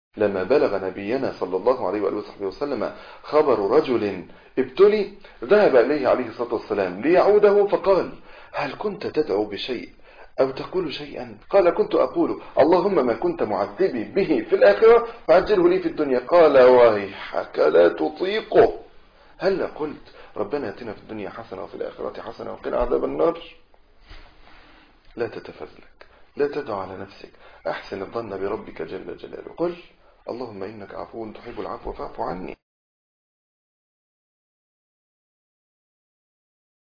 لما بلغ نبينا صلى الله عليه وآله وصحبه وسلم خبر رجل ابتلي، ذهب إليه عليه الصلاة والسلام ليعوده فقال: هل كنت تدعو بشيء أو تقول شيئا؟ قال: كنت أقول اللهم ما كنت معذبي به في الآخرة فعجله لي في الدنيا. قال: ويحك لا تطيقه، هل قلت ربنا اتنا في الدنيا حسنة وفي الآخرة حسنة وقنا عذاب النار؟ لا تتفزلك، لا تدع على نفسك، أحسن الظن بربك جل جلاله. قل اللهم إنك عفو تحب العفو فاعف عني.